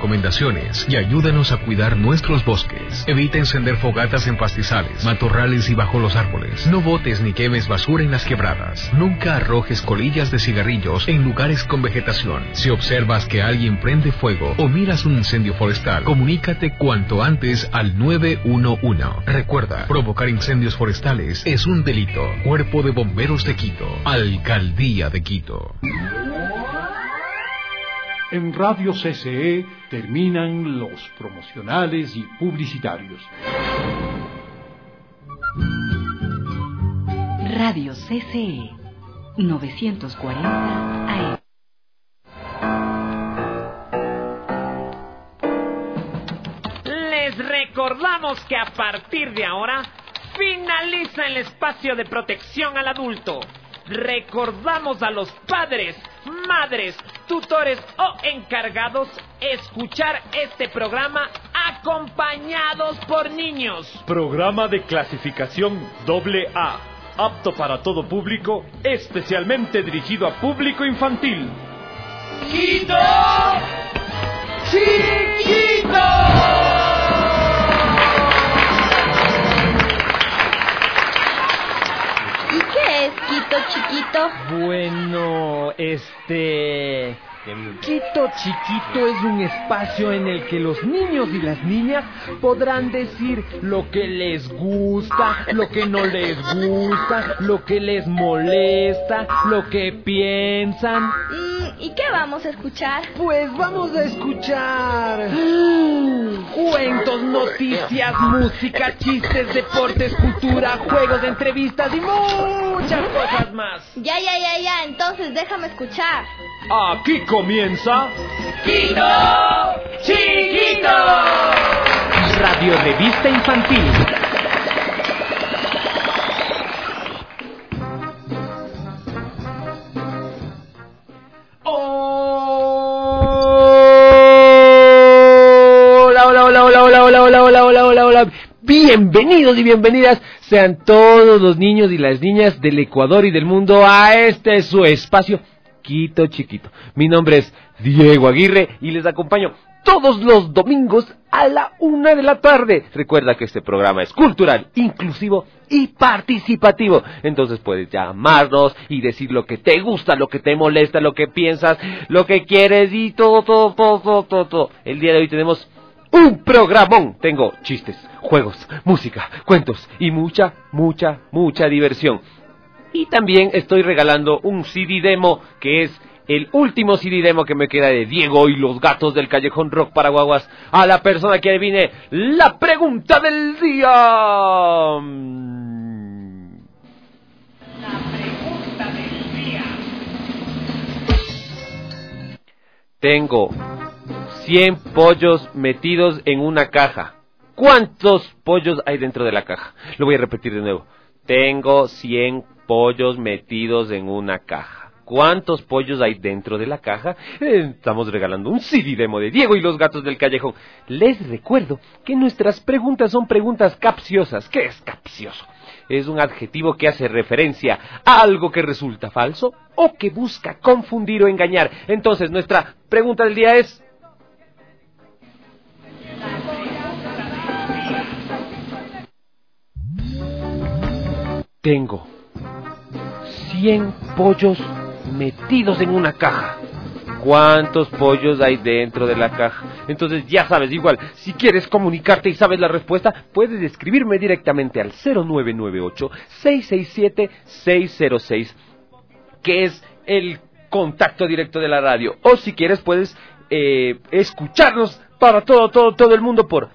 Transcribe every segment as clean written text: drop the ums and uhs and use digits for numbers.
recomendaciones y ayúdanos a cuidar nuestros bosques. Evita encender fogatas en pastizales, matorrales y bajo los árboles. No botes ni quemes basura en las quebradas. Nunca arrojes colillas de cigarrillos en lugares con vegetación. Si observas que alguien prende fuego o miras un incendio forestal, comunícate cuanto antes al 911. Recuerda, provocar incendios forestales es un delito. Cuerpo de Bomberos de Quito, Alcaldía de Quito. En Radio CCE terminan los promocionales y publicitarios. Radio CCE 940 AM. Les recordamos que a partir de ahora finaliza el espacio de protección al adulto. Recordamos a los padres, madres, tutores o encargados escuchar este programa acompañados por niños. Programa de clasificación AA, apto para todo público, especialmente dirigido a público infantil. ¡Quito! ¡Chiquito! Quito Chiquito. Bueno, Quito Chiquito es un espacio en el que los niños y las niñas podrán decir lo que les gusta, lo que no les gusta, lo que les molesta, lo que piensan. ¿Y qué vamos a escuchar? Pues vamos a escuchar cuentos, noticias, música, chistes, deportes, cultura, juegos, entrevistas y muchas cosas más. Ya, entonces déjame escuchar. Aquí comienza Quito Chiquito, Radio Revista Infantil. Hola. Bienvenidos y bienvenidas sean todos los niños y las niñas del Ecuador y del mundo a este su espacio Quito Chiquito. Mi nombre es Diego Aguirre y les acompaño todos los domingos a la 1 de la tarde. Recuerda que este programa es cultural, inclusivo y participativo. Entonces puedes llamarnos y decir lo que te gusta, lo que te molesta, lo que piensas, lo que quieres y todo. El día de hoy tenemos un programón. Tengo chistes, juegos, música, cuentos y mucha diversión. Y también estoy regalando un CD demo que es el último CD demo que me queda de Diego y los gatos del Callejón Rock para guaguas a la persona que adivine la pregunta del día. La pregunta del día. Tengo 100 pollos metidos en una caja. ¿Cuántos pollos hay dentro de la caja? Lo voy a repetir de nuevo. Tengo 100 pollos metidos en una caja. ¿Cuántos pollos hay dentro de la caja? Estamos regalando un CD demo de Diego y los gatos del Callejón. Les recuerdo que nuestras preguntas son preguntas capciosas. ¿Qué es capcioso? Es un adjetivo que hace referencia a algo que resulta falso o que busca confundir o engañar. Entonces, nuestra pregunta del día es... Tengo 100 pollos metidos en una caja. ¿Cuántos pollos hay dentro de la caja? Entonces ya sabes, igual, si quieres comunicarte y sabes la respuesta, puedes escribirme directamente al 0998-667-606, que es el contacto directo de la radio. O si quieres, puedes escucharnos para todo el mundo por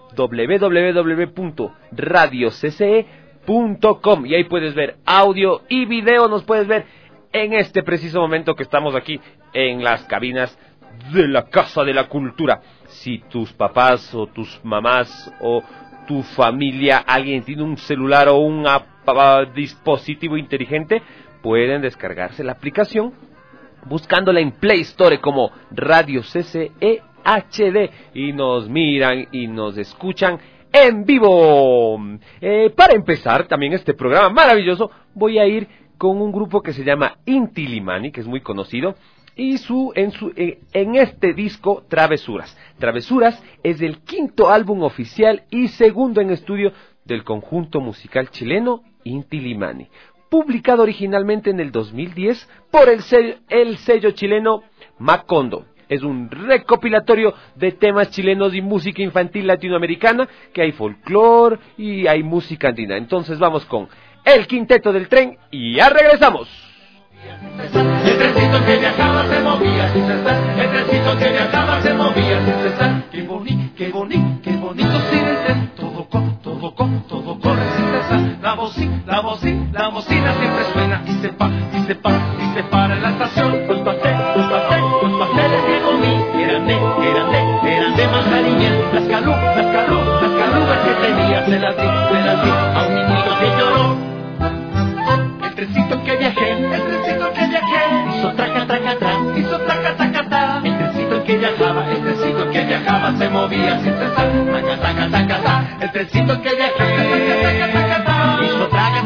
www.radiocce.com, y ahí puedes ver audio y video, nos puedes ver en este preciso momento que estamos aquí en las cabinas de la Casa de la Cultura. Si tus papás o tus mamás o tu familia, alguien tiene un celular o un dispositivo inteligente, pueden descargarse la aplicación buscándola en Play Store como Radio CCE HD y nos miran y nos escuchan en vivo. Para empezar también este programa maravilloso, voy a ir con un grupo que se llama Inti Illimani, que es muy conocido. y en este disco Travesuras. Travesuras es el quinto álbum oficial y segundo en estudio del conjunto musical chileno Inti Illimani, publicado originalmente en el 2010 por el sello chileno Macondo. Es un recopilatorio de temas chilenos y música infantil latinoamericana, que hay folclore y hay música andina. Entonces vamos con El Quinteto del Tren y ya regresamos. El trencito que viajaba se movía sin cesar. El trencito que viajaba se movía sin cesar. Qué bonito, qué bonito, qué bonito sigue el tren. Todo corre sin cesar. La bocina siempre suena y se para en la estación. Los pasteles que comí eran de manjarilla. Las calugas que tenía se las di a un niñito que lloró. El trencito que viajé, hizo traca, el trencito que viajaba se movía sin cesar, taca, el trencito que viajé, hizo traca,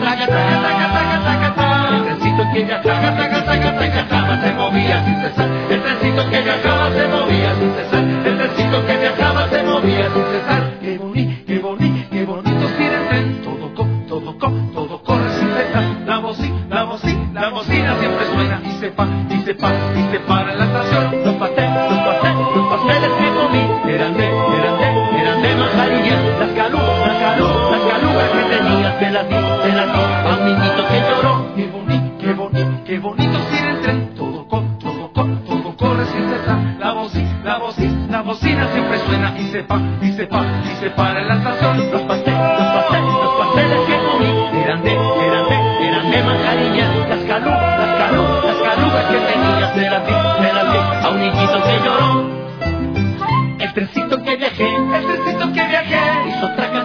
el trencito que viajaba se movía sin cesar, el trencito que viajaba se movía sin cesar, el trencito que viajaba se movía sin cesar, qué bonito sigue el tren, todo corre sin cesar, la bocina siempre suena y se para en la estación. Los pasteles que comí eran de manjarilla. Las calugas que tenía se las di a un niñito que lloró. Qué bonito sigue el tren, todo corre sin cesar. La bocina siempre suena y se para en la estación. Los pasteles que comí eran de manjarilla. Las calugas que tenía se las di a un niñito que lloró. El trencito que viajé, hizo traca,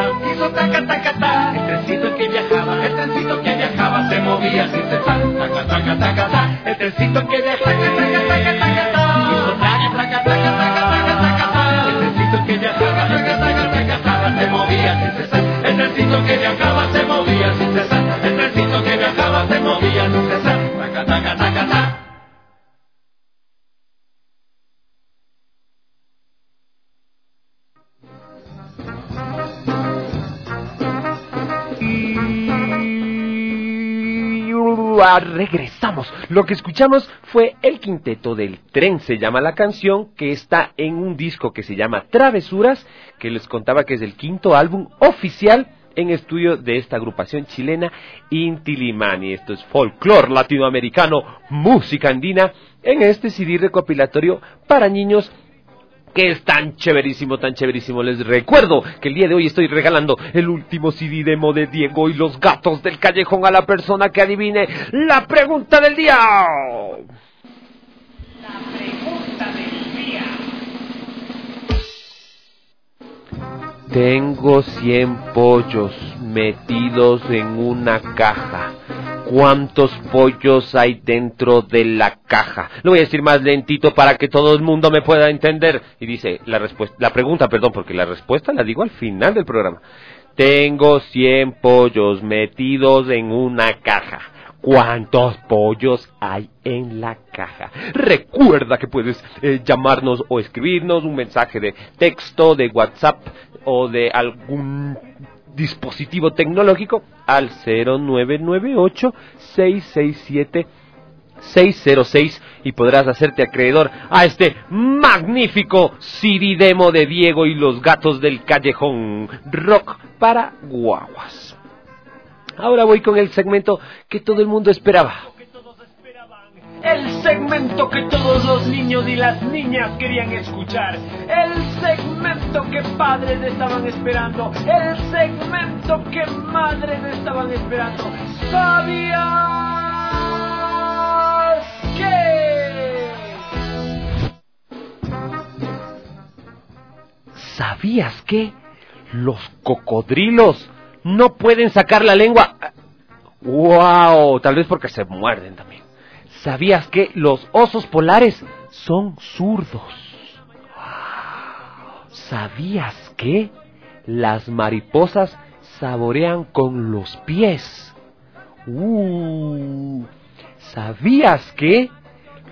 el trencito que viajaba se movía sin cesar, taca, el trencito que viajé, hizo traca, el trencito que viajaba se movía sin cesar, el trencito que viajaba se movía sin cesar, el trencito que viajaba se movía sin cesar, taca. Regresamos. Lo que escuchamos fue El Quinteto del Tren, se llama la canción, que está en un disco que se llama Travesuras, que les contaba que es el quinto álbum oficial en estudio de esta agrupación chilena Inti Illimani. Esto es folclore latinoamericano, música andina, en este CD recopilatorio para niños, que es tan chéverísimo. Les recuerdo que el día de hoy estoy regalando el último CD demo de Diego y los Gatos del Callejón a la persona que adivine la pregunta del día. La pregunta del día. Tengo 100 pollos metidos en una caja. ¿Cuántos pollos hay dentro de la caja? Lo voy a decir más lentito para que todo el mundo me pueda entender. Y dice la pregunta, porque la respuesta la digo al final del programa. Tengo 100 pollos metidos en una caja. ¿Cuántos pollos hay en la caja? Recuerda que puedes llamarnos o escribirnos un mensaje de texto, de WhatsApp o de algún dispositivo tecnológico al 0998-667-606 y podrás hacerte acreedor a este magnífico CD demo de Diego y los Gatos del Callejón, rock para guaguas. Ahora voy con el segmento que todo el mundo esperaba. El segmento que todos los niños y las niñas querían escuchar. El segmento que padres estaban esperando. El segmento que madres estaban esperando. ¿Sabías qué? ¿Sabías que los cocodrilos no pueden sacar la lengua? ¡Wow! Tal vez porque se muerden también. ¿Sabías que los osos polares son zurdos? ¿Sabías que las mariposas saborean con los pies? ¿Sabías que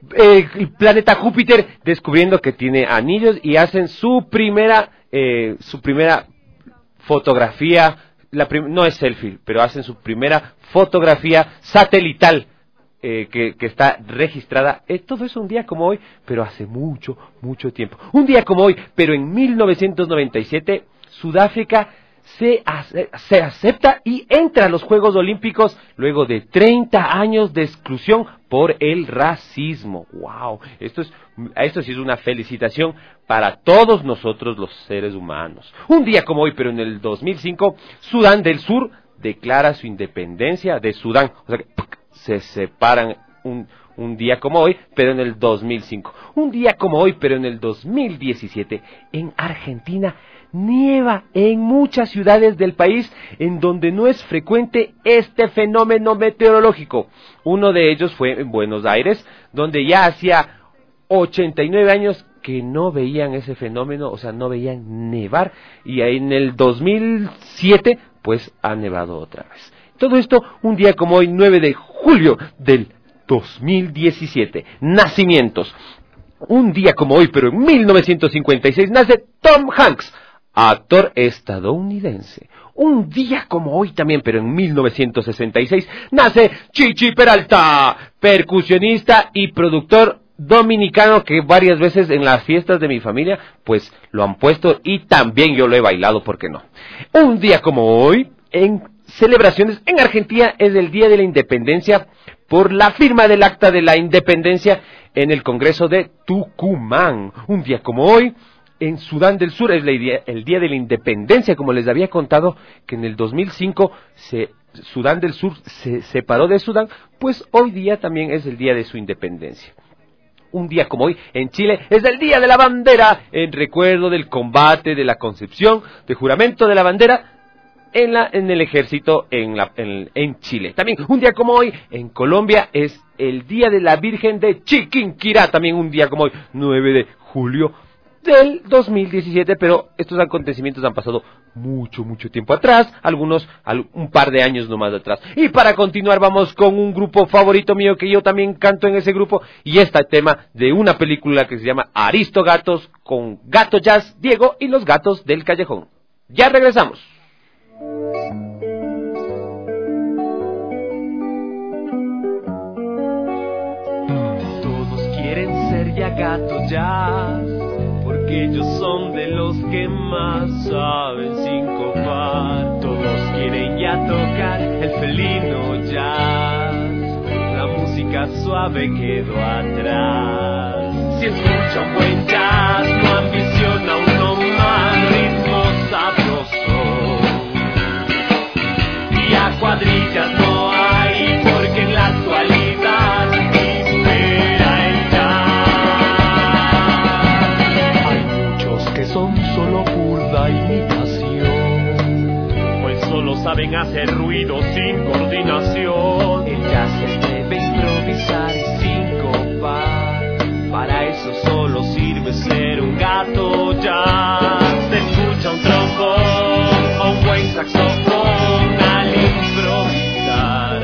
el planeta Júpiter, descubriendo que tiene anillos y hacen su primera fotografía, no es selfie, pero hacen su primera fotografía satelital que está registrada. Todo eso un día como hoy, pero hace mucho, mucho tiempo. Un día como hoy, pero en 1997, Sudáfrica se acepta y entra a los Juegos Olímpicos luego de 30 años de exclusión por el racismo. ¡Wow! Esto sí es una felicitación para todos nosotros los seres humanos. Un día como hoy, pero en el 2005, Sudán del Sur declara su independencia de Sudán. O sea que se separan un día como hoy, pero en el 2005. Un día como hoy, pero en el 2017, en Argentina, nieva en muchas ciudades del país en donde no es frecuente este fenómeno meteorológico. Uno de ellos fue en Buenos Aires, donde ya hacía 89 años que no veían ese fenómeno, o sea, no veían nevar, y en el 2007, pues ha nevado otra vez. Todo esto un día como hoy, 9 de julio del 2017. Nacimientos. Un día como hoy, pero en 1956, nace Tom Hanks, actor estadounidense. Un día como hoy también, pero en 1966, nace Chichi Peralta, percusionista y productor dominicano que varias veces en las fiestas de mi familia, pues lo han puesto y también yo lo he bailado, ¿por qué no? Un día como hoy, en celebraciones en Argentina, es el Día de la Independencia por la firma del Acta de la Independencia en el Congreso de Tucumán. Un día como hoy, en Sudán del Sur es el Día de la Independencia, como les había contado que en el 2005 Sudán del Sur se separó de Sudán, pues hoy día también es el día de su independencia. Un día como hoy, en Chile, es el Día de la Bandera, en recuerdo del combate, de la concepción, de juramento de la bandera en el ejército en Chile. También un día como hoy, en Colombia, es el Día de la Virgen de Chiquinquirá, también un día como hoy, 9 de julio del 2017, pero estos acontecimientos han pasado mucho, mucho tiempo atrás, un par de años nomás atrás. Y para continuar vamos con un grupo favorito mío, que yo también canto en ese grupo, y este tema de una película que se llama Aristogatos, con Gato Jazz, Diego y los gatos del callejón. Ya regresamos. Todos quieren ser ya Gato Jazz, porque ellos son de los que más saben sincopar. Todos quieren ya tocar el felino jazz, la música suave quedó atrás. Si escucha un buen jazz, no ambiciona uno más, ritmo sabroso. Y a cuadrillas no hay, porque en la actualidad impera el jazz. Son solo burda imitación, pues solo saben hacer ruido sin coordinación. El jazz se debe improvisar y sincopar, para eso solo sirve ser un gato jazz. Se escucha un trombón o un buen saxofón al improvisar.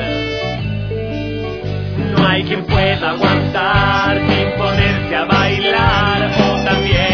No hay quien pueda aguantar sin ponerse a bailar o también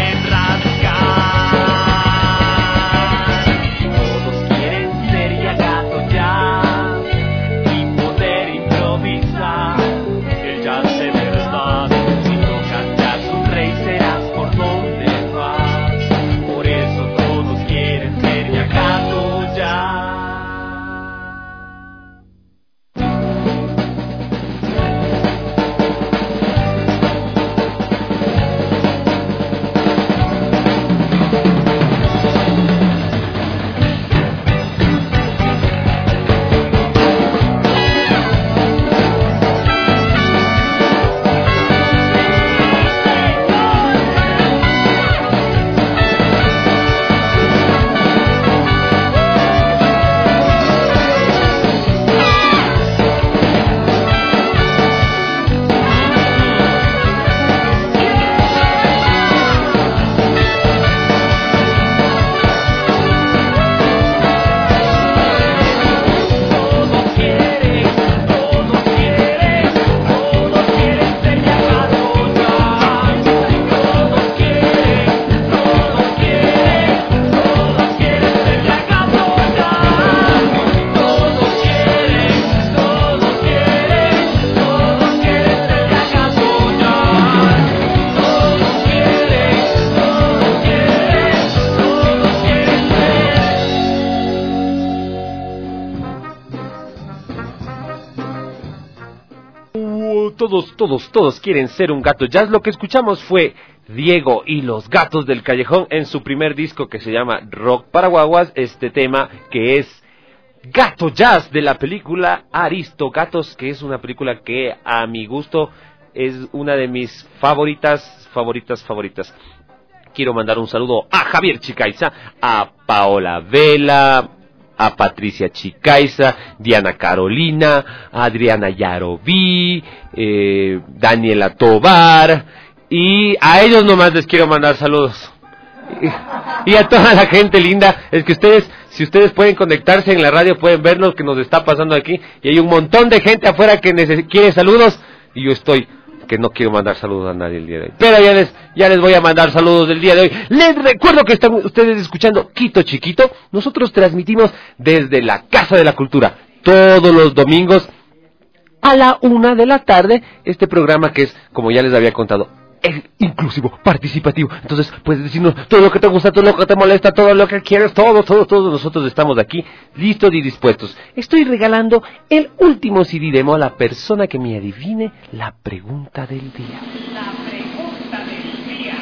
todos quieren ser un gato jazz. Lo que escuchamos fue Diego y los Gatos del Callejón en su primer disco que se llama Rock para Guaguas. Este tema que es Gato Jazz de la película Aristogatos, que es una película que a mi gusto es una de mis favoritas. Quiero mandar un saludo a Javier Chicaiza, a Paola Vela, a Patricia Chicaiza, Diana Carolina, a Adriana Yaroví, Daniela Tobar, y a ellos nomás les quiero mandar saludos. Y a toda la gente linda, es que ustedes, si ustedes pueden conectarse en la radio, pueden ver lo que nos está pasando aquí, y hay un montón de gente afuera que quiere saludos, y yo estoy, que no quiero mandar saludos a nadie el día de hoy, pero ya les voy a mandar saludos del día de hoy. Les recuerdo que están ustedes escuchando Quito Chiquito. Nosotros transmitimos desde la Casa de la Cultura, todos los domingos, a la 1 de la tarde, este programa que es, como ya les había contado, es inclusivo, participativo. Entonces puedes decirnos todo lo que te gusta, todo lo que te molesta, todo lo que quieres, todos nosotros estamos aquí listos y dispuestos. Estoy regalando el último CD demo a la persona que me adivine la pregunta del día. La pregunta del día.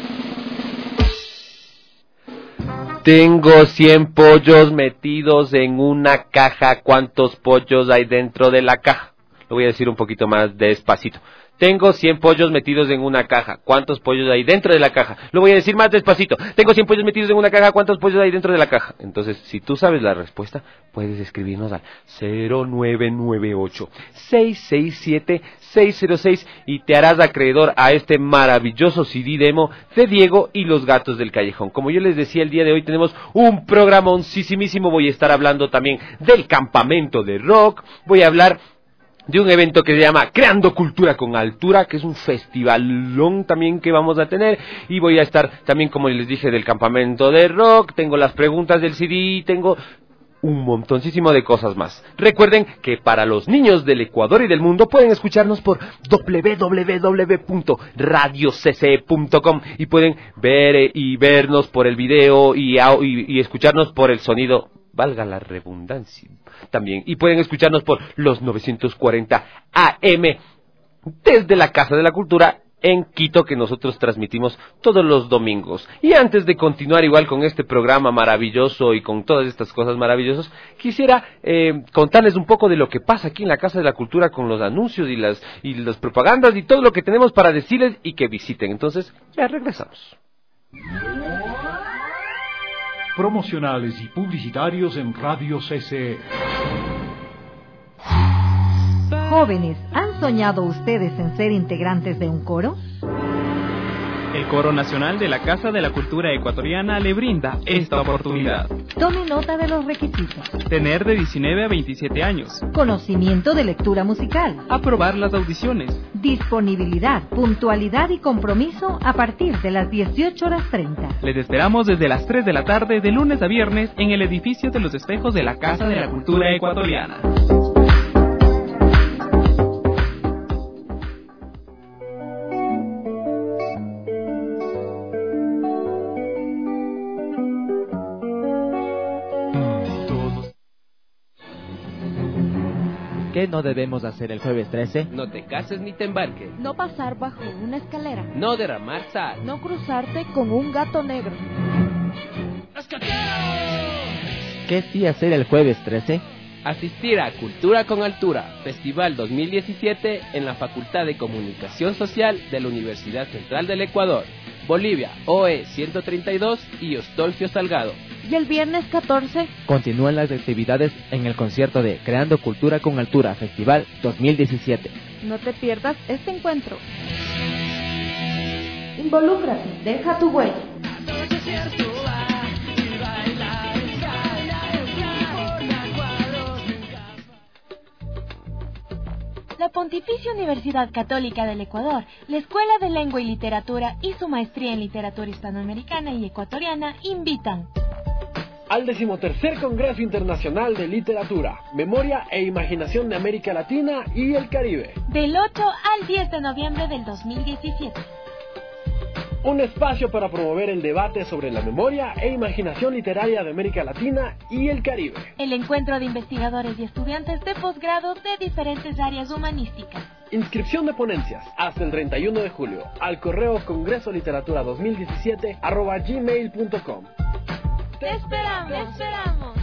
Tengo 100 pollos metidos en una caja. ¿Cuántos pollos hay dentro de la caja? Lo voy a decir un poquito más despacito. Tengo 100 pollos metidos en una caja. ¿Cuántos pollos hay dentro de la caja? Lo voy a decir más despacito. Tengo 100 pollos metidos en una caja. ¿Cuántos pollos hay dentro de la caja? Entonces, si tú sabes la respuesta, puedes escribirnos al 0998-667-606 y te harás acreedor a este maravilloso CD demo de Diego y los Gatos del Callejón. Como yo les decía, el día de hoy tenemos un programoncísimísimo. Voy a estar hablando también del campamento de rock. Voy a hablar de un evento que se llama Creando Cultura con Altura, que es un festivalón también que vamos a tener, y voy a estar también, como les dije, del campamento de rock, tengo las preguntas del CD, tengo un montoncísimo de cosas más. Recuerden que para los niños del Ecuador y del mundo pueden escucharnos por www.radiocce.com y pueden ver y vernos por el video y escucharnos por el sonido, valga la redundancia también, y pueden escucharnos por los 940 AM desde la Casa de la Cultura en Quito, que nosotros transmitimos todos los domingos. Y antes de continuar igual con este programa maravilloso y con todas estas cosas maravillosas, quisiera contarles un poco de lo que pasa aquí en la Casa de la Cultura con los anuncios y las propagandas y todo lo que tenemos para decirles y que visiten. Entonces, ya regresamos. Promocionales y publicitarios en Radio CCE. Jóvenes, ¿han soñado ustedes en ser integrantes de un coro? El Coro Nacional de la Casa de la Cultura Ecuatoriana le brinda esta oportunidad. Tome nota de los requisitos. Tener de 19 a 27 años. Conocimiento de lectura musical. Aprobar las audiciones. Disponibilidad, puntualidad y compromiso a partir de las 18:30. Les esperamos desde las 3 de la tarde de lunes a viernes en el edificio de los espejos de la Casa de la Cultura Ecuatoriana. ¿Qué no debemos hacer el jueves 13? No te cases ni te embarques. No pasar bajo una escalera. No derramar sal. No cruzarte con un gato negro. ¿Qué sí hacer el jueves 13? Asistir a Cultura con Altura, Festival 2017 en la Facultad de Comunicación Social de la Universidad Central del Ecuador, Bolivia, OE 132 y Ostolfio Salgado. Y el viernes 14 continúan las actividades en el concierto de Creando Cultura con Altura, Festival 2017. No te pierdas este encuentro. Involúcrate, deja tu huella. La Pontificia Universidad Católica del Ecuador, la Escuela de Lengua y Literatura y su maestría en Literatura Hispanoamericana y Ecuatoriana invitan al 13º Congreso Internacional de Literatura, Memoria e Imaginación de América Latina y el Caribe, del 8 al 10 de noviembre del 2017. Un espacio para promover el debate sobre la memoria e imaginación literaria de América Latina y el Caribe. El encuentro de investigadores y estudiantes de posgrado de diferentes áreas humanísticas. Inscripción de ponencias hasta el 31 de julio al correo congresoliteratura2017@gmail.com. ¡Te esperamos! ¡Te esperamos!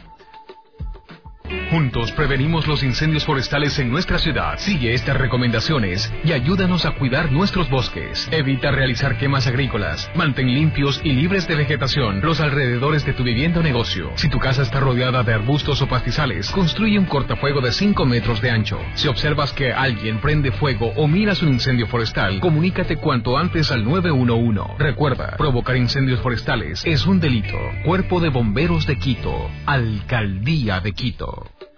Juntos prevenimos los incendios forestales en nuestra ciudad. Sigue estas recomendaciones y ayúdanos a cuidar nuestros bosques. Evita realizar quemas agrícolas. Mantén limpios y libres de vegetación los alrededores de tu vivienda o negocio. Si tu casa está rodeada de arbustos o pastizales, construye un cortafuego de 5 metros de ancho. Si observas que alguien prende fuego o miras un incendio forestal, comunícate cuanto antes al 911. Recuerda, provocar incendios forestales es un delito. Cuerpo de Bomberos de Quito. Alcaldía de Quito.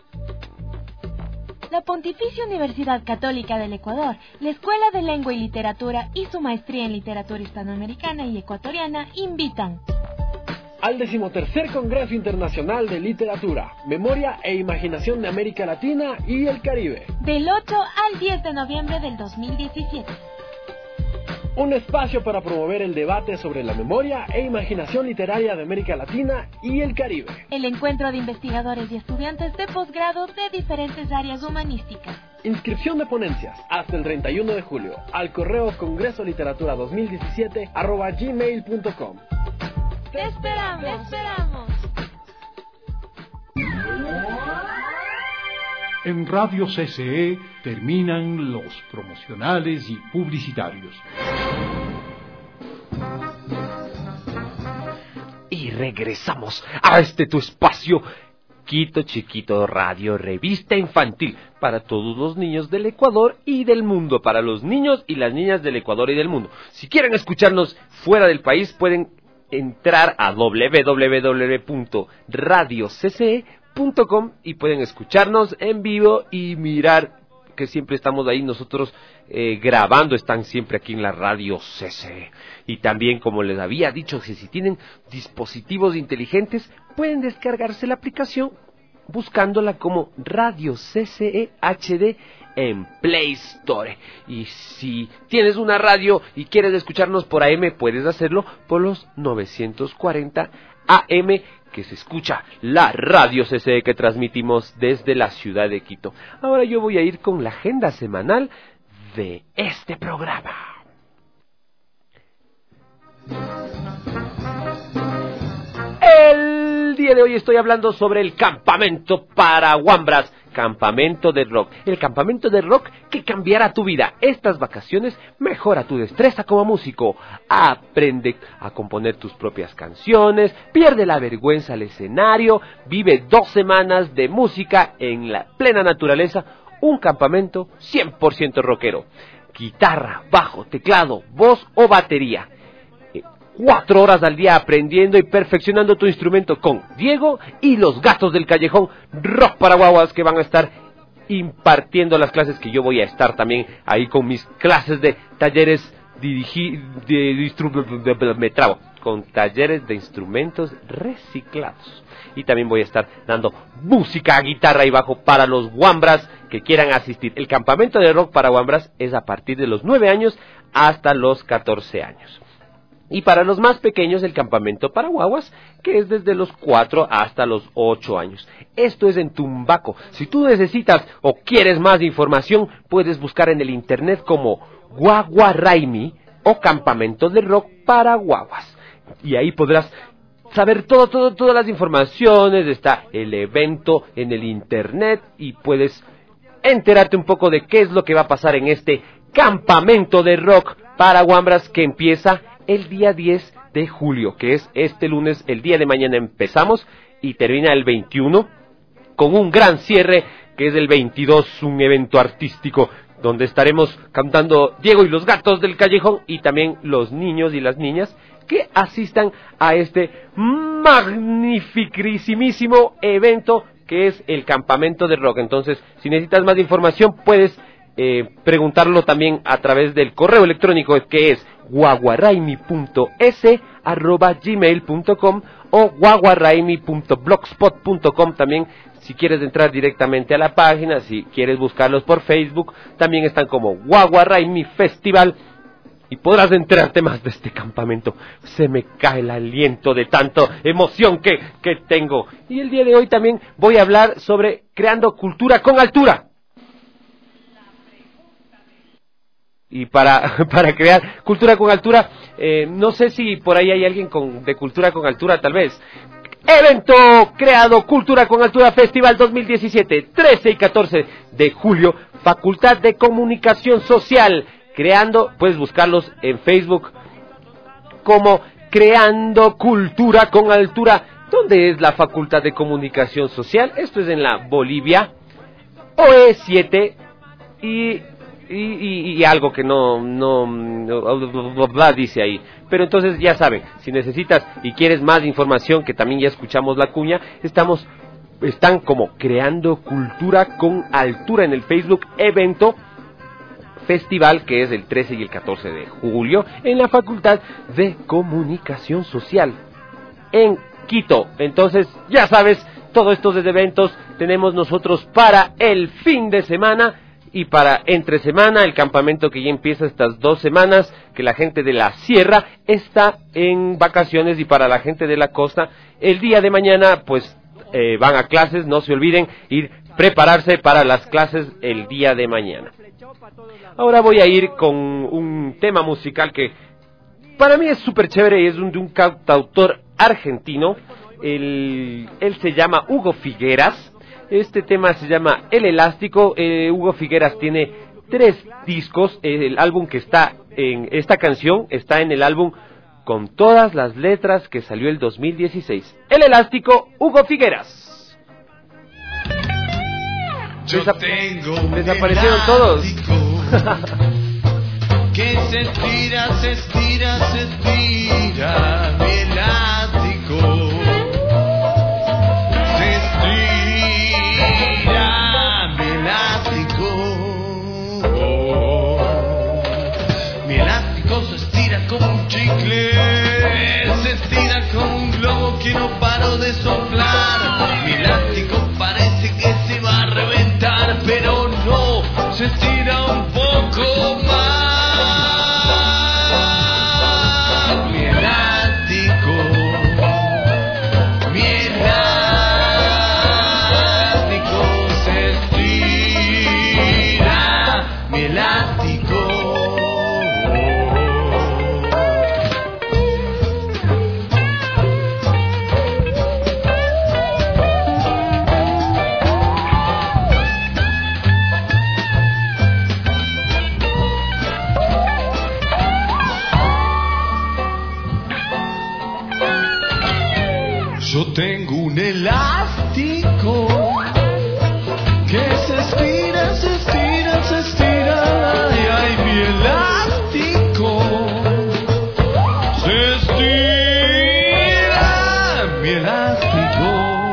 La Pontificia Universidad Católica del Ecuador, la Escuela de Lengua y Literatura y su maestría en literatura hispanoamericana y ecuatoriana invitan al 13º Congreso Internacional de Literatura, Memoria e Imaginación de América Latina y el Caribe, del 8 al 10 de noviembre del 2017. Un espacio para promover el debate sobre la memoria e imaginación literaria de América Latina y el Caribe. El encuentro de investigadores y estudiantes de posgrado de diferentes áreas humanísticas. Inscripción de ponencias hasta el 31 de julio al correo congresoliteratura2017@gmail.com. ¡Te esperamos! ¡Te esperamos! En Radio CCE terminan los promocionales y publicitarios. Y regresamos a tu espacio, Quito Chiquito Radio, revista infantil para todos los niños del Ecuador y del mundo, para los niños y las niñas del Ecuador y del mundo. Si quieren escucharnos fuera del país, pueden entrar a www.radiocce.com y pueden escucharnos en vivo y mirar que siempre estamos ahí nosotros grabando, están siempre aquí en la Radio CCE. Y también, como les había dicho, que si tienen dispositivos inteligentes pueden descargarse la aplicación buscándola como Radio CCE HD en Play Store. Y si tienes una radio y quieres escucharnos por AM, puedes hacerlo por los 940 AM, que se escucha la Radio CCE que transmitimos desde la ciudad de Quito. Ahora yo voy a ir con la agenda semanal de este programa. El día de hoy estoy hablando sobre el campamento para Wambras, campamento de rock. El campamento de rock que cambiará tu vida. Estas vacaciones mejora tu destreza como músico. Aprende a componer tus propias canciones, pierde la vergüenza al escenario, vive 2 semanas de música en la plena naturaleza. Un campamento 100% rockero. Guitarra, bajo, teclado, voz o batería. 4 horas al día aprendiendo y perfeccionando tu instrumento con Diego y los Gatos del Callejón, rock para guaguas, que van a estar impartiendo las clases, que yo voy a estar también ahí con mis clases de talleres con talleres de instrumentos reciclados. Y también voy a estar dando música, guitarra y bajo para los Wambras que quieran asistir. El campamento de rock para Wambras es a partir de los 9 años hasta los 14 años. Y para los más pequeños, el campamento para guaguas, que es desde los 4 hasta los 8 años. Esto es en Tumbaco. Si tú necesitas o quieres más información, puedes buscar en el internet como Guaguaraimi o Campamento de Rock para Guaguas. Y ahí podrás saber todas las informaciones. Está el evento en el internet y puedes enterarte un poco de qué es lo que va a pasar en este campamento de rock para Wambras, que empieza el día 10 de julio, que es este lunes. El día de mañana empezamos y termina el 21 con un gran cierre, que es el 22, un evento artístico donde estaremos cantando Diego y los Gatos del Callejón, y también los niños y las niñas que asistan a este magnificísimo evento que es el campamento de rock. Entonces, si necesitas más información, puedes preguntarlo también a través del correo electrónico, que es guaguaraimi.s@gmail.com o guaguaraimi.blogspot.com. También, si quieres entrar directamente a la página, si quieres buscarlos por Facebook, también están como Guaguaraimi Festival y podrás enterarte más de este campamento. Se me cae el aliento de tanta emoción que tengo. Y el día de hoy también voy a hablar sobre creando cultura con altura. Y para crear cultura con altura, no sé si por ahí hay alguien de cultura con altura, tal vez. Evento creado Cultura con Altura Festival 2017, 13 y 14 de julio, Facultad de Comunicación Social. Creando, puedes buscarlos en Facebook como Creando Cultura con Altura. ¿Dónde es la Facultad de Comunicación Social? Esto es en la Bolivia, OE7 y algo que no dice ahí. Pero entonces ya saben, si necesitas y quieres más información, que también ya escuchamos la cuña, están como Creando Cultura con Altura en el Facebook Evento Festival, que es el 13 y el 14 de julio, en la Facultad de Comunicación Social, en Quito. Entonces, ya sabes, todos estos eventos tenemos nosotros para el fin de semana y para entre semana, el campamento que ya empieza estas 2 semanas, que la gente de la sierra está en vacaciones, y para la gente de la costa, el día de mañana, pues, van a clases. No se olviden prepararse para las clases el día de mañana. Ahora voy a ir con un tema musical que para mí es súper chévere, y es de un cantautor argentino. Él se llama Hugo Figueras. Este tema se llama El Elástico. Hugo Figueras tiene 3 discos. El álbum que está en esta canción está en el álbum Con Todas las Letras, que salió el 2016. El Elástico, Hugo Figueras. Desaparecieron todos. Que se estira, se estira, se estira, mi elástico. Se estira, mi elástico. Mi elástico se estira como un chicle, se estira como un globo que no paro de soplar. Mi elástico parece que se va a reventar, pero no, se estira un poco más. Mi elástico se estira, mi elástico. Yo tengo un elástico que se estira, se estira, se estira. Y ay, mi elástico se estira, mi elástico.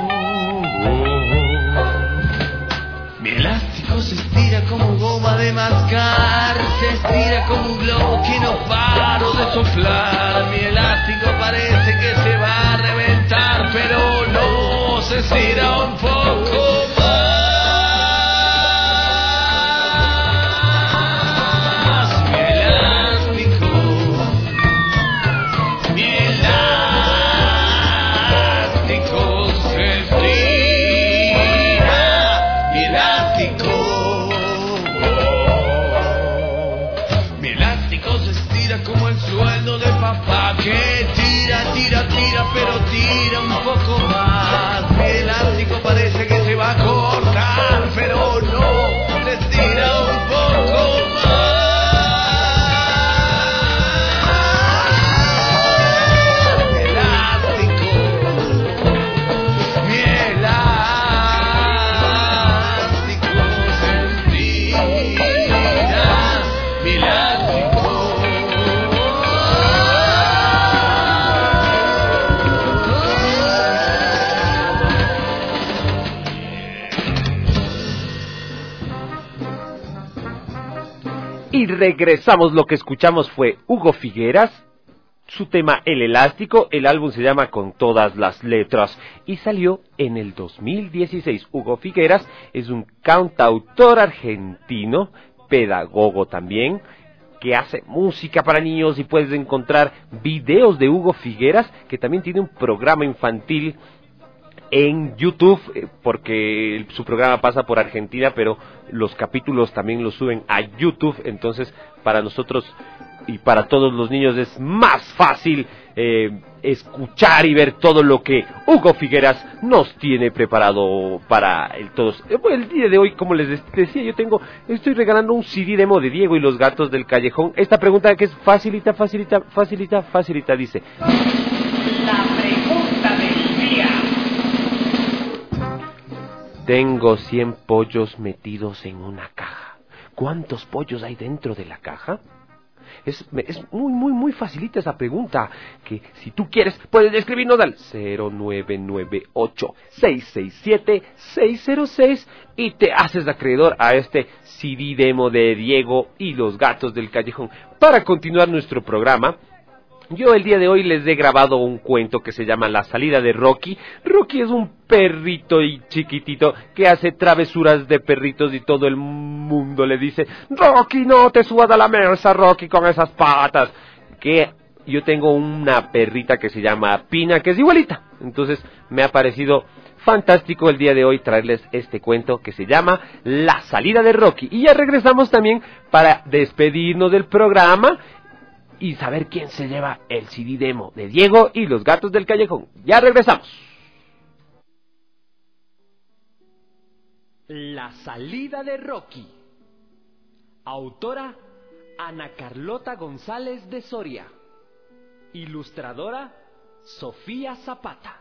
Mi elástico se estira como goma de mascar, se estira como un globo que no paro de soplar. Mi elástico parece que se va a reventar, pero no, se estira un poco más. Mi elástico se estira, mi elástico. Mi elástico se estira como el sueldo de papá, que tira, tira, tira, pero tira un poco más. Mi elástico parece que se va a cortar, pero no, se estira un poco más. Mi elástico se estira, mi elástico. Y regresamos. Lo que escuchamos fue Hugo Figueras, su tema El Elástico. El álbum se llama Con Todas las Letras y salió en el 2016. Hugo Figueras es un cantautor argentino, pedagogo también, que hace música para niños, y puedes encontrar videos de Hugo Figueras, que también tiene un programa infantil en YouTube, porque su programa pasa por Argentina, pero los capítulos también los suben a YouTube. Entonces para nosotros y para todos los niños es más fácil escuchar y ver todo lo que Hugo Figueras nos tiene preparado para todos. El día de hoy, como les decía, estoy regalando un CD demo de Diego y los gatos del callejón. Esta pregunta que es facilita, dice: la pregunta del día. Tengo 100 pollos metidos en una caja. ¿Cuántos pollos hay dentro de la caja? Es muy facilita esa pregunta, que si tú quieres puedes escribirnos al 0998-667-606 y te haces acreedor a este CD demo de Diego y los gatos del callejón. Para continuar nuestro programa, yo el día de hoy les he grabado un cuento que se llama La salida de Rocky. Rocky es un perrito y chiquitito que hace travesuras de perritos y todo el mundo le dice: Rocky, no te subas a la mesa, Rocky, con esas patas. Que yo tengo una perrita que se llama Pina, que es igualita. Entonces me ha parecido fantástico el día de hoy traerles este cuento que se llama La salida de Rocky. Y ya regresamos también para despedirnos del programa y saber quién se lleva el CD demo de Diego y los gatos del callejón. Ya regresamos. La salida de Rocky. Autora: Ana Carlota González de Soria. Ilustradora: Sofía Zapata.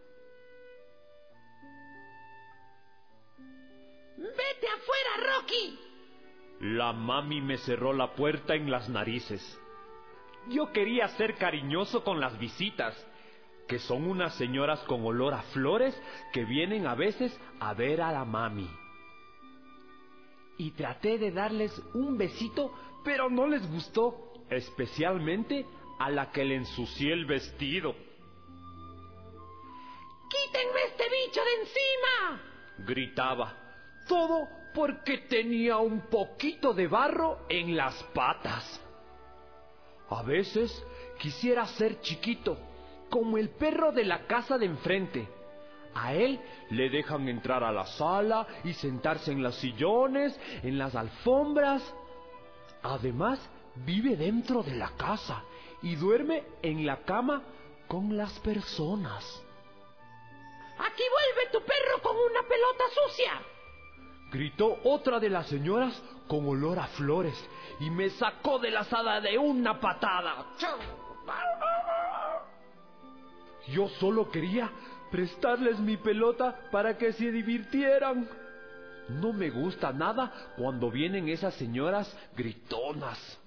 ¡Vete afuera, Rocky! La mami me cerró la puerta en las narices. Yo quería ser cariñoso con las visitas, que son unas señoras con olor a flores que vienen a veces a ver a la mami. Y traté de darles un besito, pero no les gustó, especialmente a la que le ensucié el vestido. ¡Quítenme este bicho de encima!, gritaba, todo porque tenía un poquito de barro en las patas. A veces quisiera ser chiquito, como el perro de la casa de enfrente. A él le dejan entrar a la sala y sentarse en los sillones, en las alfombras. Además, vive dentro de la casa y duerme en la cama con las personas. ¡Aquí vuelve tu perro con una pelota sucia!, gritó otra de las señoras con olor a flores y me sacó de la sala de una patada. Yo solo quería prestarles mi pelota para que se divirtieran. No me gusta nada cuando vienen esas señoras gritonas.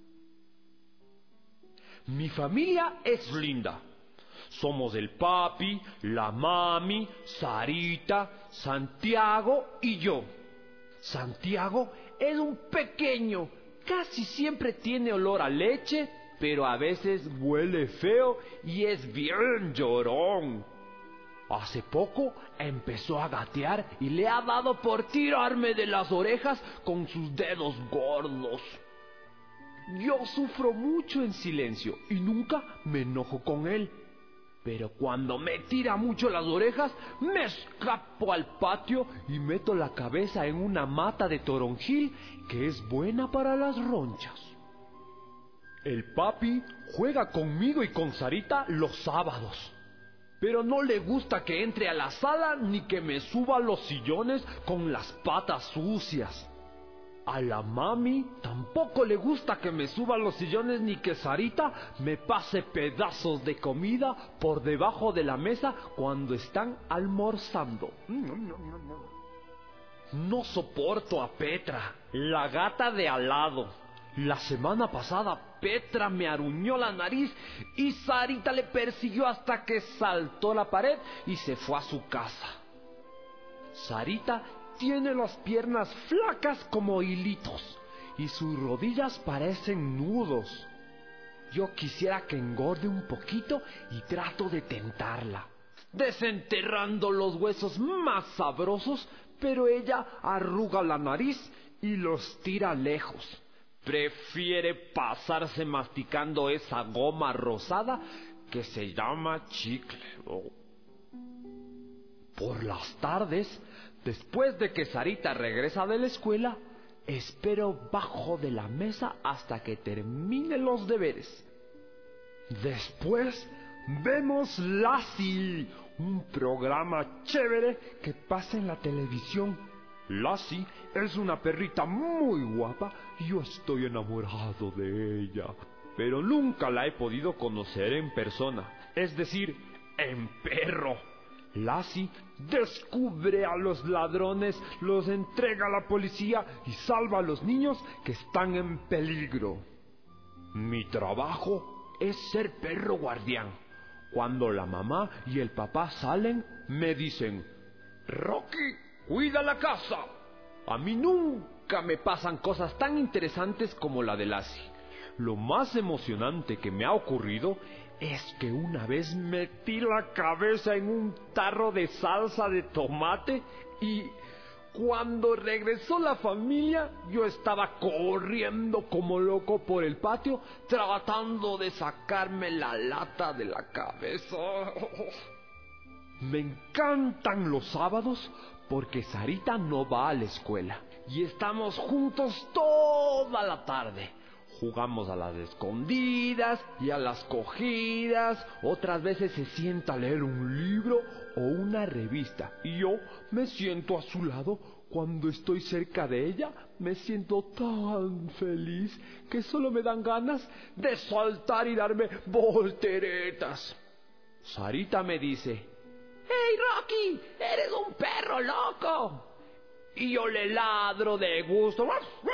Mi familia es linda. Somos el papi, la mami, Sarita, Santiago y yo. Santiago es un pequeño, casi siempre tiene olor a leche, pero a veces huele feo y es bien llorón. Hace poco empezó a gatear y le ha dado por tirarme de las orejas con sus dedos gordos. Yo sufro mucho en silencio y nunca me enojo con él. Pero cuando me tira mucho las orejas, me escapo al patio y meto la cabeza en una mata de toronjil que es buena para las ronchas. El papi juega conmigo y con Sarita los sábados, pero no le gusta que entre a la sala ni que me suba a los sillones con las patas sucias. A la mami tampoco le gusta que me suba a los sillones ni que Sarita me pase pedazos de comida por debajo de la mesa cuando están almorzando. No soporto a Petra, la gata de al lado. La semana pasada Petra me aruñó la nariz y Sarita le persiguió hasta que saltó la pared y se fue a su casa. Sarita tiene las piernas flacas como hilitos y sus rodillas parecen nudos. Yo quisiera que engorde un poquito y trato de tentarla, desenterrando los huesos más sabrosos, pero ella arruga la nariz y los tira lejos. prefiere pasarse masticando esa goma rosada que se llama chicle. Por las tardes, después de que Sarita regresa de la escuela, espero bajo de la mesa hasta que termine los deberes. Después vemos Lassie, un programa chévere que pasa en la televisión. Lassie es una perrita muy guapa y yo estoy enamorado de ella, pero nunca la he podido conocer en persona, es decir, en perro. Lassie descubre a los ladrones, los entrega a la policía y salva a los niños que están en peligro. Mi trabajo es ser perro guardián. Cuando la mamá y el papá salen, me dicen: Rocky, cuida la casa. A mí nunca me pasan cosas tan interesantes como la de Lassie. Lo más emocionante que me ha ocurrido es que una vez metí la cabeza en un tarro de salsa de tomate y cuando regresó la familia yo estaba corriendo como loco por el patio tratando de sacarme la lata de la cabeza. Me encantan los sábados porque Sarita no va a la escuela y estamos juntos toda la tarde. Jugamos a las escondidas y a las cogidas. Otras veces se sienta a leer un libro o una revista y yo me siento a su lado. Cuando estoy cerca de ella me siento tan feliz que solo me dan ganas de saltar y darme volteretas. Sarita me dice: ¡Hey, Rocky! ¡Eres un perro loco! Y yo le ladro de gusto.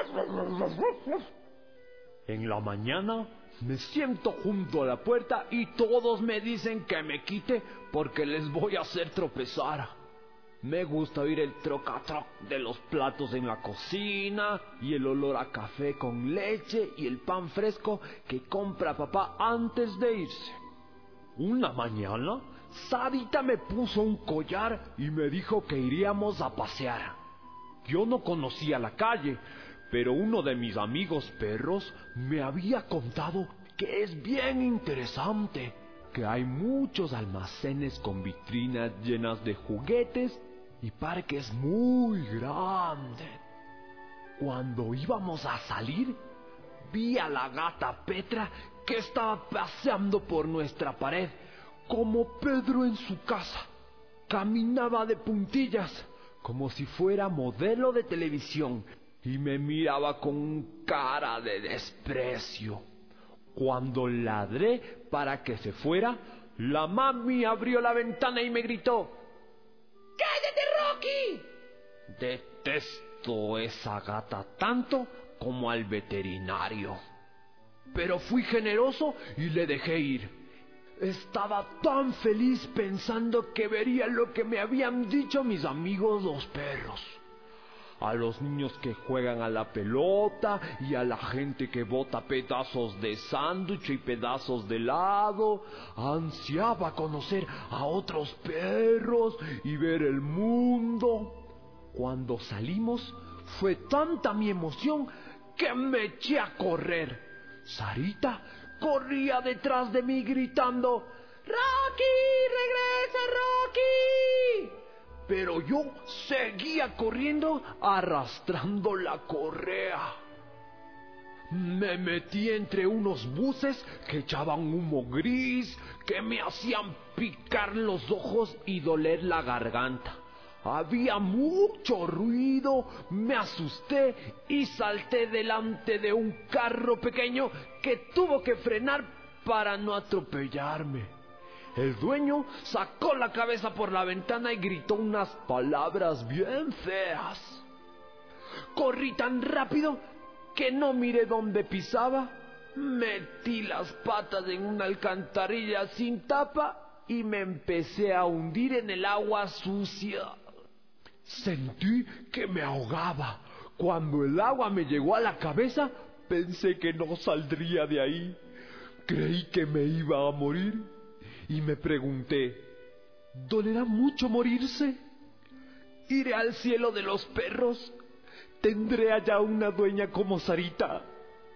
En la mañana me siento junto a la puerta y todos me dicen que me quite porque les voy a hacer tropezar. Me gusta oír el troc-a-troc de los platos en la cocina y el olor a café con leche y el pan fresco que compra papá antes de irse. Una mañana, Sarita me puso un collar y me dijo que iríamos a pasear. Yo no conocía la calle, pero uno de mis amigos perros me había contado que es bien interesante, que hay muchos almacenes con vitrinas llenas de juguetes y parques muy grandes. Cuando íbamos a salir, vi a la gata Petra que estaba paseando por nuestra pared, como Pedro en su casa. Caminaba de puntillas, como si fuera modelo de televisión, y me miraba con cara de desprecio. Cuando ladré para que se fuera, la mami abrió la ventana y me gritó: ¡Cállate, Rocky! Detesto esa gata tanto como al veterinario. Pero fui generoso y le dejé ir. Estaba tan feliz pensando que vería lo que me habían dicho mis amigos los perros. A los niños que juegan a la pelota y a la gente que bota pedazos de sándwich y pedazos de helado. Ansiaba conocer a otros perros y ver el mundo. Cuando salimos fue tanta mi emoción que me eché a correr. Sarita corría detrás de mí gritando: ¡Rocky! ¡Regresa, Rocky! Pero yo seguía corriendo arrastrando la correa. Me metí entre unos buses que echaban humo gris, que me hacían picar los ojos y doler la garganta. Había mucho ruido, me asusté y salté delante de un carro pequeño que tuvo que frenar para no atropellarme. El dueño sacó la cabeza por la ventana y gritó unas palabras bien feas. Corrí tan rápido que no miré dónde pisaba. Metí las patas en una alcantarilla sin tapa y me empecé a hundir en el agua sucia. Sentí que me ahogaba. Cuando el agua me llegó a la cabeza, pensé que no saldría de ahí. Creí que me iba a morir. Y me pregunté: ¿dolerá mucho morirse? ¿Iré al cielo de los perros? ¿Tendré allá una dueña como Sarita?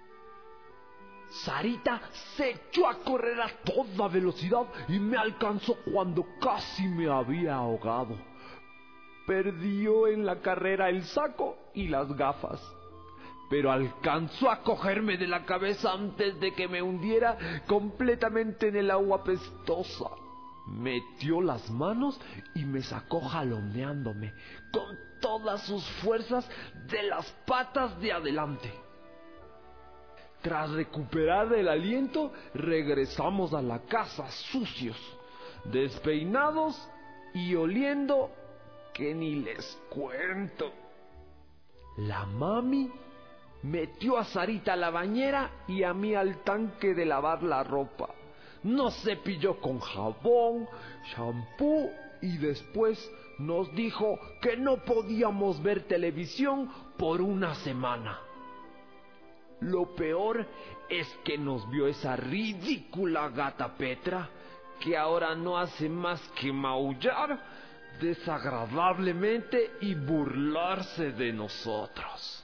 Sarita se echó a correr a toda velocidad y me alcanzó cuando casi me había ahogado. Perdió en la carrera el saco y las gafas, pero alcanzó a cogerme de la cabeza antes de que me hundiera completamente en el agua pestosa. Metió las manos y me sacó jaloneándome con todas sus fuerzas de las patas de adelante. Tras recuperar el aliento, regresamos a la casa sucios, despeinados y oliendo que ni les cuento. La mami metió a Sarita a la bañera y a mí al tanque de lavar la ropa. Nos cepilló con jabón, shampoo y después nos dijo que no podíamos ver televisión por una semana. Lo peor es que nos vio esa ridícula gata Petra, que ahora no hace más que maullar desagradablemente y burlarse de nosotros.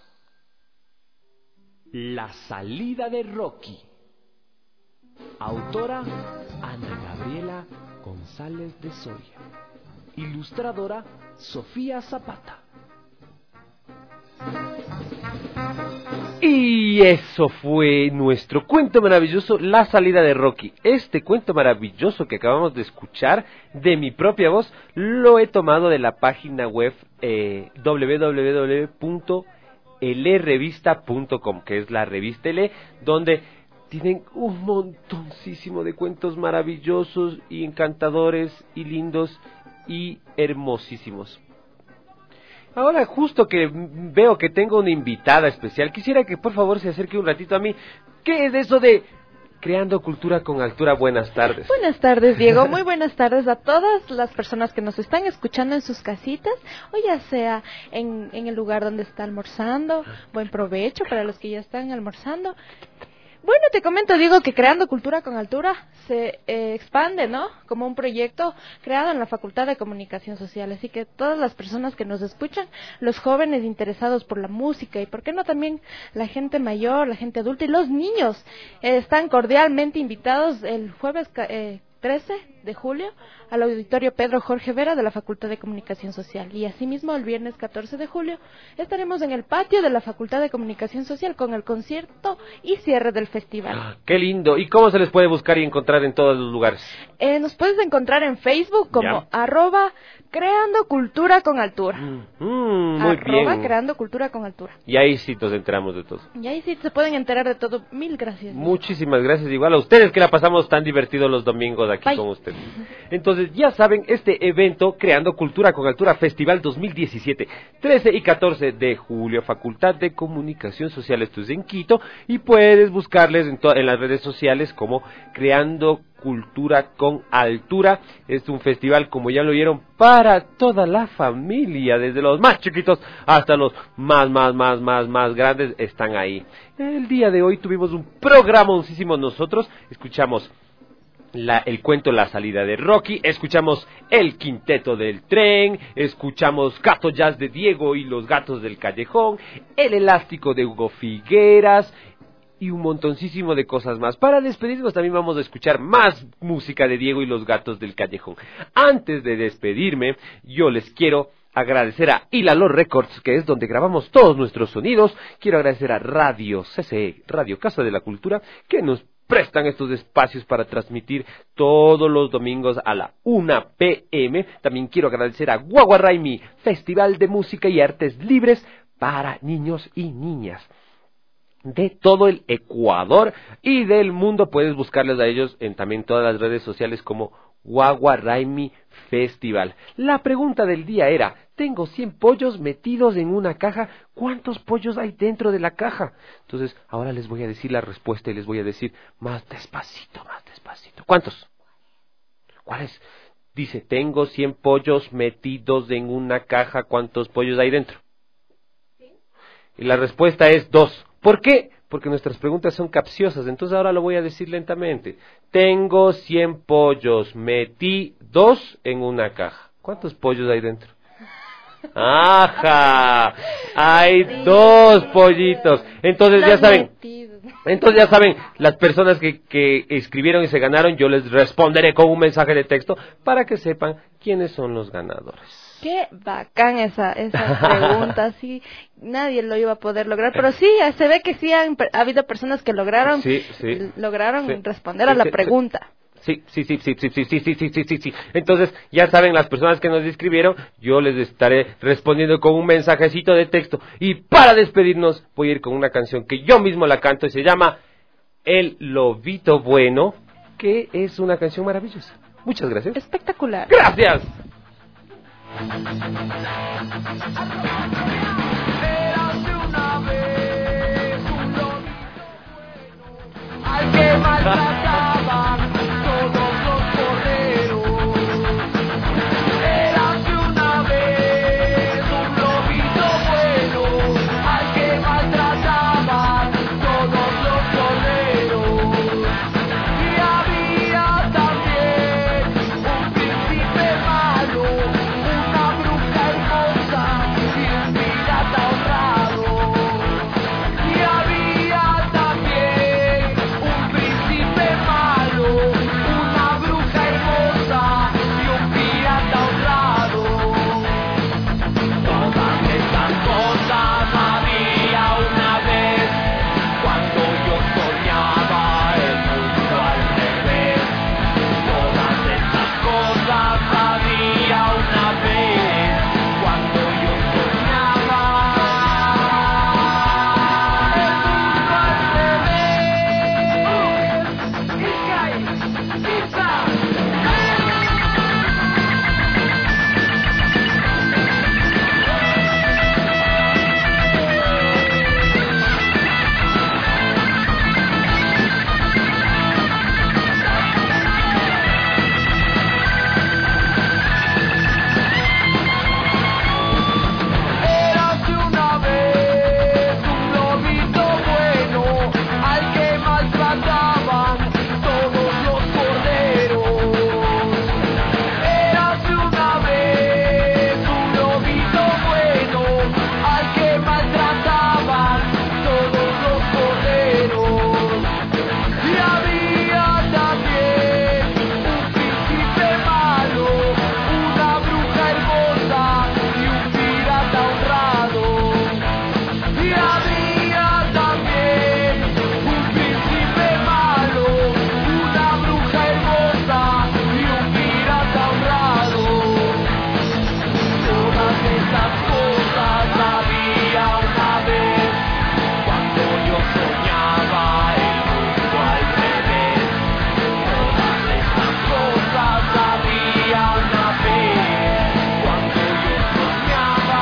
La salida de Rocky. Autora Ana Gabriela González de Soria. Ilustradora Sofía Zapata. Y eso fue nuestro cuento maravilloso, La salida de Rocky. Este cuento maravilloso que acabamos de escuchar de mi propia voz lo he tomado de la página web www.lerevista.com, que es la revista L, donde tienen un montoncísimo de cuentos maravillosos y encantadores y lindos y hermosísimos. Ahora, justo que veo que tengo una invitada especial, quisiera que por favor se acerque un ratito a mí. ¿Qué es eso de Creando Cultura con Altura? Buenas tardes. Buenas tardes, Diego. Muy buenas tardes a todas las personas que nos están escuchando en sus casitas, o ya sea en el lugar donde está almorzando. Buen provecho para los que ya están almorzando. Bueno, te comento, Diego, que Creando Cultura con Altura se expande, ¿no? Como un proyecto creado en la Facultad de Comunicación Social. Así que todas las personas que nos escuchan, los jóvenes interesados por la música y, ¿por qué no también la gente mayor, la gente adulta y los niños, están cordialmente invitados el jueves 13 de julio al auditorio Pedro Jorge Vera de la Facultad de Comunicación Social. Y asimismo el viernes 14 de julio estaremos en el patio de la Facultad de Comunicación Social con el concierto y cierre del festival. ¡Qué lindo! ¿Y cómo se les puede buscar y encontrar en todos los lugares? Nos puedes encontrar en Facebook como @Creando Cultura con Altura. Muy bien. Creando Cultura con Altura. Y ahí sí nos enteramos de todo. Y ahí sí se pueden enterar de todo. Mil gracias. Muchísimas gracias. Igual a ustedes, que la pasamos tan divertido los domingos aquí con ustedes. Entonces, ya saben, este evento, Creando Cultura con Altura Festival 2017, 13 y 14 de julio, Facultad de Comunicación Social, esto es en Quito, y puedes buscarles en las redes sociales como Creando Cultura con Altura. Es un festival, como ya lo vieron, para toda la familia, desde los más chiquitos hasta los más grandes están ahí. El día de hoy tuvimos un programoncísimo nosotros, escuchamos el cuento La salida de Rocky, escuchamos El quinteto del tren, escuchamos Gato Jazz de Diego y los gatos del callejón, El elástico de Hugo Figueras y un montoncísimo de cosas más. Para despedirnos también vamos a escuchar más música de Diego y los gatos del callejón. Antes de despedirme, yo les quiero agradecer a Ilalo Records, que es donde grabamos todos nuestros sonidos. Quiero agradecer a Radio CCE, Radio Casa de la Cultura, que nos prestan estos espacios para transmitir todos los domingos a la 1 p.m. También quiero agradecer a Guaguaraimi, Festival de Música y Artes Libres para niños y niñas de todo el Ecuador y del mundo. Puedes buscarles a ellos en también todas las redes sociales como Guaguaraimi Festival. La pregunta del día era: tengo 100 pollos metidos en una caja, ¿cuántos pollos hay dentro de la caja? Entonces, ahora les voy a decir la respuesta y les voy a decir más despacito. ¿Cuántos? ¿Cuáles? Dice, tengo 100 pollos metidos en una caja, ¿cuántos pollos hay dentro? Y la respuesta es 2. ¿Por qué? Porque nuestras preguntas son capciosas, entonces ahora lo voy a decir lentamente. Tengo 100 pollos metidos en una caja. ¿Cuántos pollos hay dentro? ¡Ajá! Hay 2 pollitos. Entonces ya saben. Entonces ya saben, las personas que escribieron y se ganaron, yo les responderé con un mensaje de texto para que sepan quiénes son los ganadores. Qué bacán esa pregunta, sí, nadie lo iba a poder lograr, pero sí, se ve que sí ha habido personas que lograron responder a la pregunta. Sí. Entonces, ya saben, las personas que nos escribieron, yo les estaré respondiendo con un mensajecito de texto. Y para despedirnos, voy a ir con una canción que yo mismo la canto y se llama El Lobito Bueno, que es una canción maravillosa. Muchas gracias. Espectacular. Gracias. Érase una vez un lobito bueno al que maltrataban todos los corderos. Érase una vez un lobito bueno al que maltrataban todos los corderos. Y había también un príncipe malo, una bruja hermosa y un pirata honrado. Y había también un príncipe malo, una bruja hermosa y un pirata honrado. Todas estas cosas había una vez, cuando yo soñaba el mundo al revés. Todas estas cosas había una vez, cuando yo soñaba el mundo al revés. Iskay, Pizza. Érase una vez un lobito bueno al que maltrataban todos los corderos. Érase una vez un lobito bueno al que maltrataban todos los corderos. Y había también un príncipe malo, una bruja hermosa y un pirata honrado. Y había también un príncipe malo, una bruja hermosa y un pirata honrado. Todas estas cosas había una vez, cuando yo soñaba el mundo al revés. Todas estas cosas había una vez, cuando yo soñaba.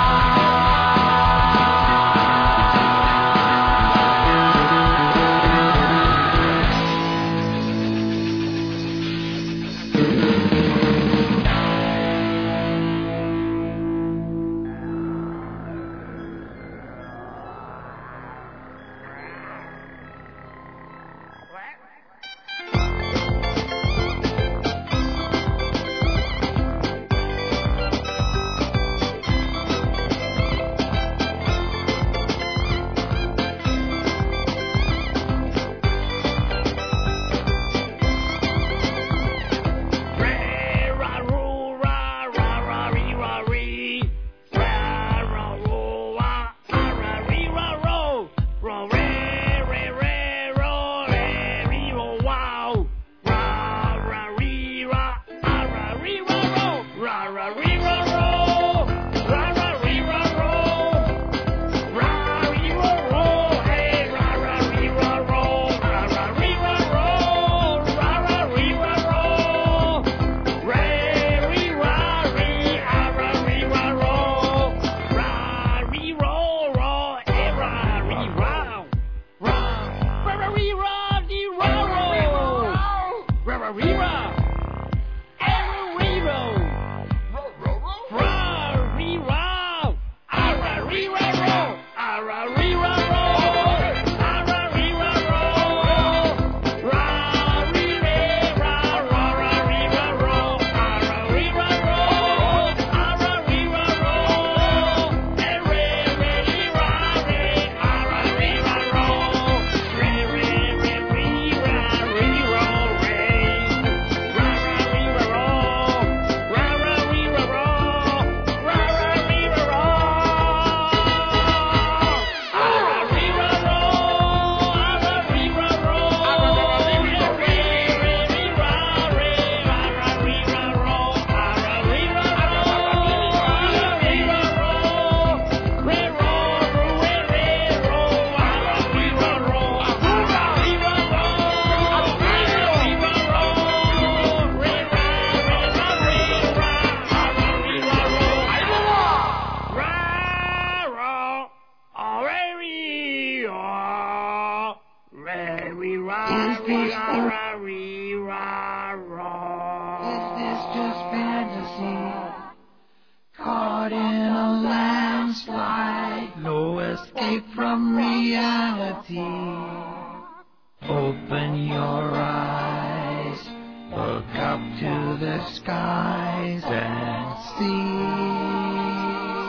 skies and sea.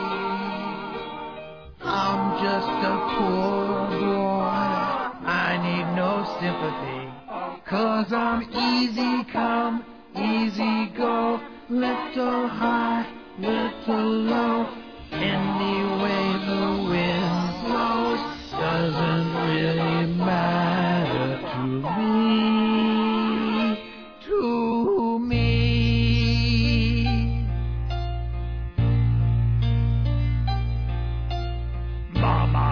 I'm just a poor boy, I need no sympathy, 'cause I'm easy come, easy go, little high, little low. Any way the wind blows doesn't really matter to me, to me. Mama,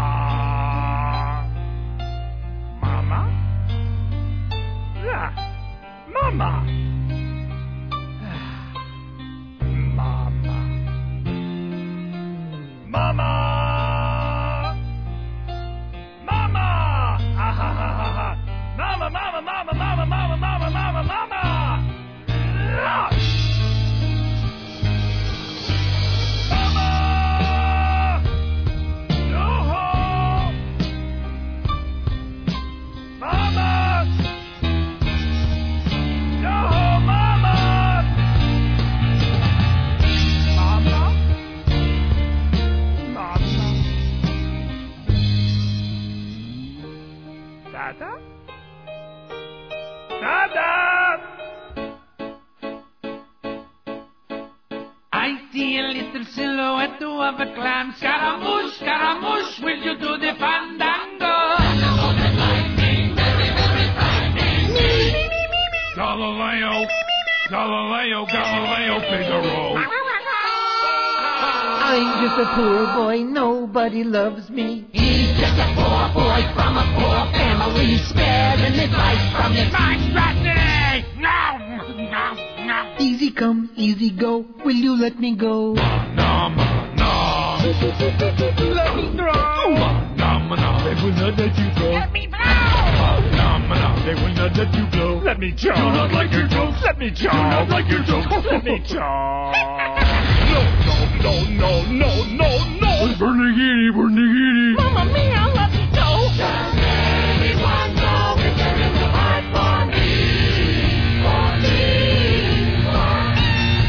Mama, yeah, Mama. Mama! Mama! Ah, ha, ha, ha, ha. Mama, mama, mama, mama, mama, mama, mama, mama! Ah! Mama! No! Mama! No, mama! Mama? Dada? Dada! I see a little silhouette of a clown. Scaramouche, Scaramouche, will you do the fandango? Galileo, Galileo, Galileo, Figaro. I'm just a poor boy, nobody loves me. He's just a poor boy from a poor family, sparing advice from his monstrosity. No, no, no. Easy come, easy go, will you let me go? No, no. Let me go. No, they will not let you go. Let me blow. No, they will not let you blow. Let me chow. Do not like your jokes. Let me chow. Do not like your jokes. Let me chow. No, no, no, no, no. Bernigini, Bernigini. Mamma mia, let me go. Does anyone know if there is a heart for me? For me, for me.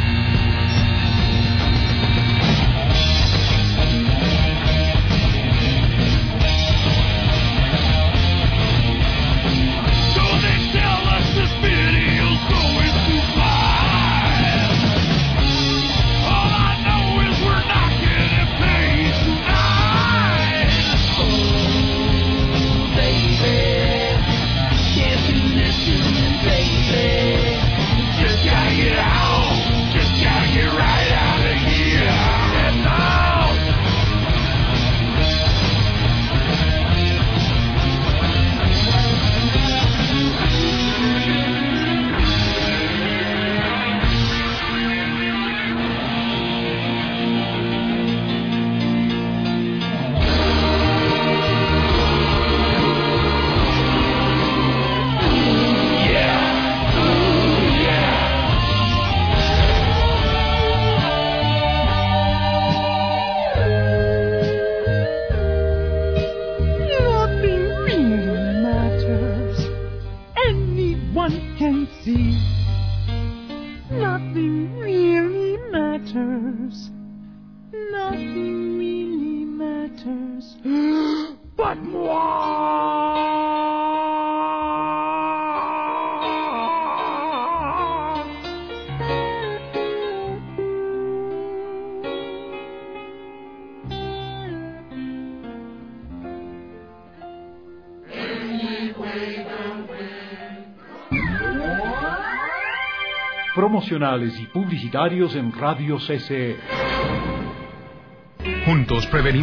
So they tell us this video's going too fast. All I know is we're not getting paid tonight. Oh, baby, can't you listen, baby? Just gotta get out, just gotta get right out of here. Get out. Nothing really matters. Anyone can see. Nothing really matters. Nothing really matters. But Promocionales y publicitarios en Radio CCE. Juntos prevenimos